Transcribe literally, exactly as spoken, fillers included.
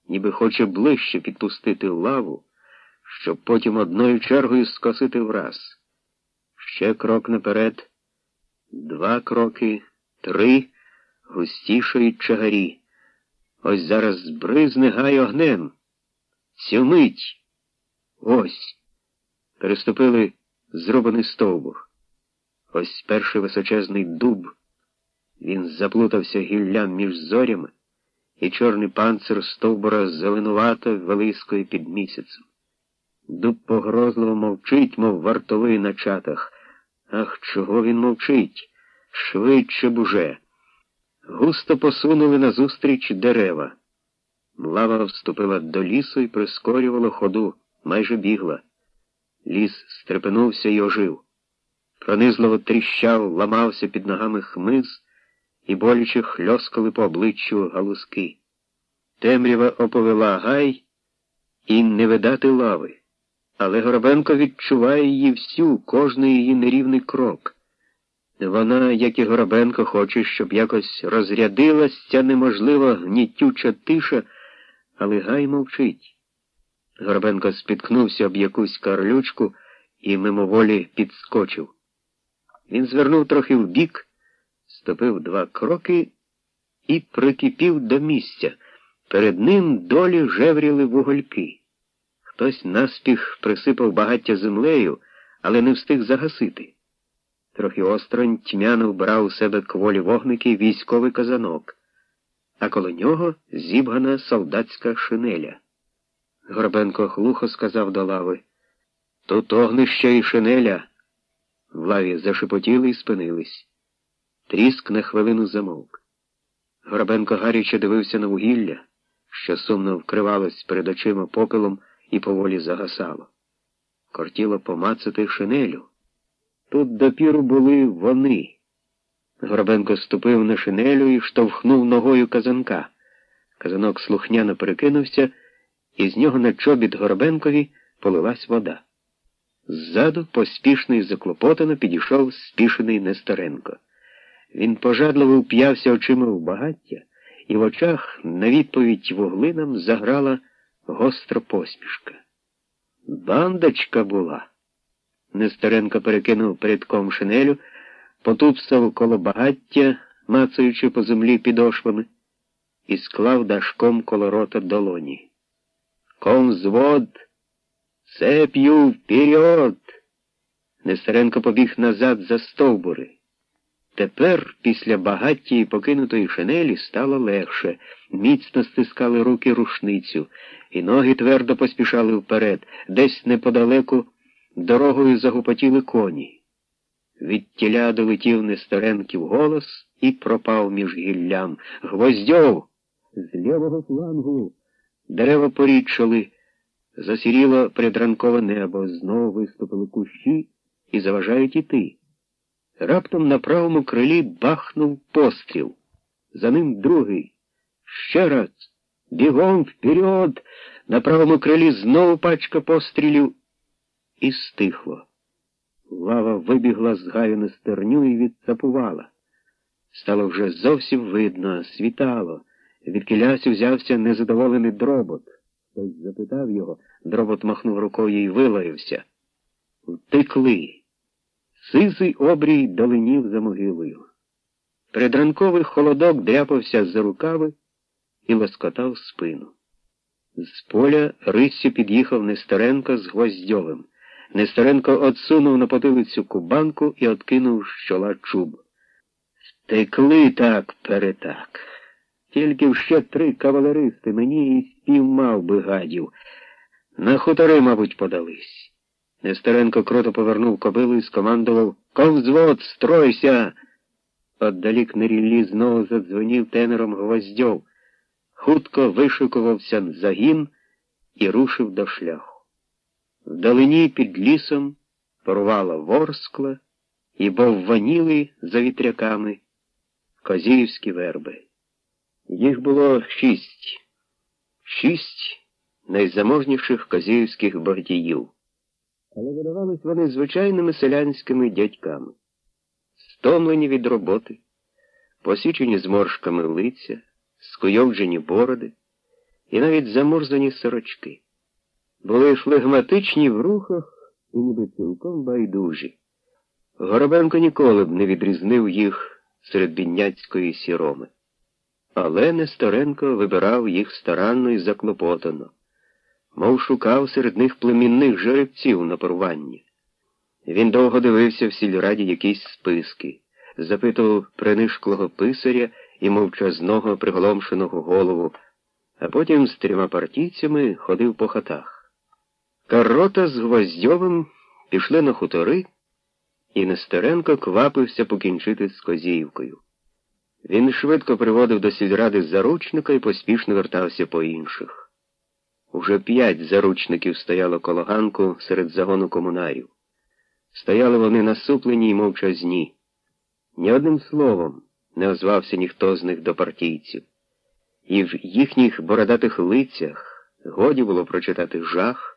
ніби хоче ближче підпустити лаву, щоб потім одною чергою скосити враз. Ще крок наперед, два кроки, три, густішої чагарі. Ось зараз збризне гай огнем. Цю мить. Ось. Переступили зрубаний стовбур. Ось перший височезний дуб. Він заплутався гіллям між зорями, і чорний панцир стовбура зеленувато вилискує під місяцем. Дуб погрозливо мовчить, мов вартовий на чатах. Ах, чого він мовчить? Швидше б уже. Густо посунули назустріч дерева. Лава вступила до лісу і прискорювала ходу, майже бігла. Ліс стрепенувся й ожив. Пронизливо тріщав, ламався під ногами хмиз, і боляче хльоскали по обличчю галузки. Темрява оповела гай, і не видати лави. Але Горобенко відчуває її всю, кожний її нерівний крок. Вона, як і Горобенко, хоче, щоб якось розрядилась ця неможлива гнітюча тиша, але гай мовчить. Горобенко спіткнувся об якусь карлючку і мимоволі підскочив. Він звернув трохи вбік, ступив два кроки і прикипів до місця. Перед ним долі жевріли вугольки. Хтось наспіх присипав багаття землею, але не встиг загасити. Трохи осторонь тьмяно вбирав у себе кволі вогники військовий казанок, а коло нього зібгана солдатська шинеля. Горобенко глухо сказав до лави: «Тут огнище і шинеля». В лаві зашепотіли і спинились. Тріск на хвилину замовк. Горобенко гаряче дивився на вугілля, що сумно вкривалось перед очима попелом і поволі загасало. Кортіло помацати шинелю. Тут допіру були вони. Горобенко ступив на шинелю і штовхнув ногою казанка. Казанок слухняно перекинувся, і з нього на чобіт Горобенкові полилась вода. Ззаду поспішно і заклопотано підійшов спішений Нестеренко. Він пожадливо вп'явся очима в багаття, і в очах на відповідь вуглинам заграла гостра посмішка. Бандочка була. Нестеренко перекинув передком шинелю, потупсав коло багаття, мацаючи по землі підошвами, і склав дашком коло рота долоні. «Комзвод! Цеп'ю вперед!» Нестеренко побіг назад за стовбури. Тепер, після багаття і покинутої шинелі, стало легше. Міцно стискали руки рушницю, і ноги твердо поспішали вперед. Десь неподалеку дорогою загупотіли коні. Відтіля долетів Нестеренків голос і пропав між гіллям. «Гвоздьов! З лівого флангу!» Дерева порідшали. Засіріло предранкове небо, знову виступили кущі і заважають іти. Раптом на правому крилі бахнув постріл. За ним другий. Ще раз. Бігом вперед! На правому крилі знову пачка пострілів. І стихло. Лава вибігла з гаю на стерню і відцапувала. Стало вже зовсім видно, світало. Відкілясь узявся незадоволений Дробот. Хтось запитав його, Дробот махнув рукою і вилаявся. Втекли. Сизий обрій долинів за могилою. Предранковий холодок дряпався за рукави і лоскотав спину. З поля риссю під'їхав Нестеренко з Гвоздьовим. Нестеренко отсунув на потилицю кубанку і откинув з чола чуб. Втекли так перетак. Тільки ще три кавалеристи мені і спіймав би гадів. На хутори, мабуть, подались. Нестеренко круто повернув кобилу і скомандував: «Комзвод, стройся!» Отдалік на ріллі знову задзвонів тенором Гвоздьов. Хутко вишикувався загін і рушив до шляху. Вдалині під лісом порувала ворскла і бовваніли за вітряками козіївські верби. Їх було шість. Шість найзаможніших козіївських бордіїв. Але видавались вони звичайними селянськими дядьками. Стомлені від роботи, посічені зморшками лиця, скуйовджені бороди, і навіть замурзані сорочки. Були флегматичні в рухах і ніби цілком байдужі. Горобенко ніколи б не відрізнив їх серед бідняцької сіроми. Але Несторенко вибирав їх старанно і заклопотано, мов шукав серед них племінних жеребців на порвання. Він довго дивився в сільраді якісь списки, запитував принишклого писаря і мовчазного приголомшеного голову, а потім з трьома партійцями ходив по хатах. Карота з Гвоздьовим пішли на хутори, і Нестеренко квапився покінчити з Козіївкою. Він швидко приводив до сільради заручника і поспішно вертався по інших. Уже п'ять заручників стояло коло ганку серед загону комунарів. Стояли вони насуплені й мовчазні. Ні одним словом не озвався ніхто з них до партійців. І в їхніх бородатих лицях годі було прочитати жах,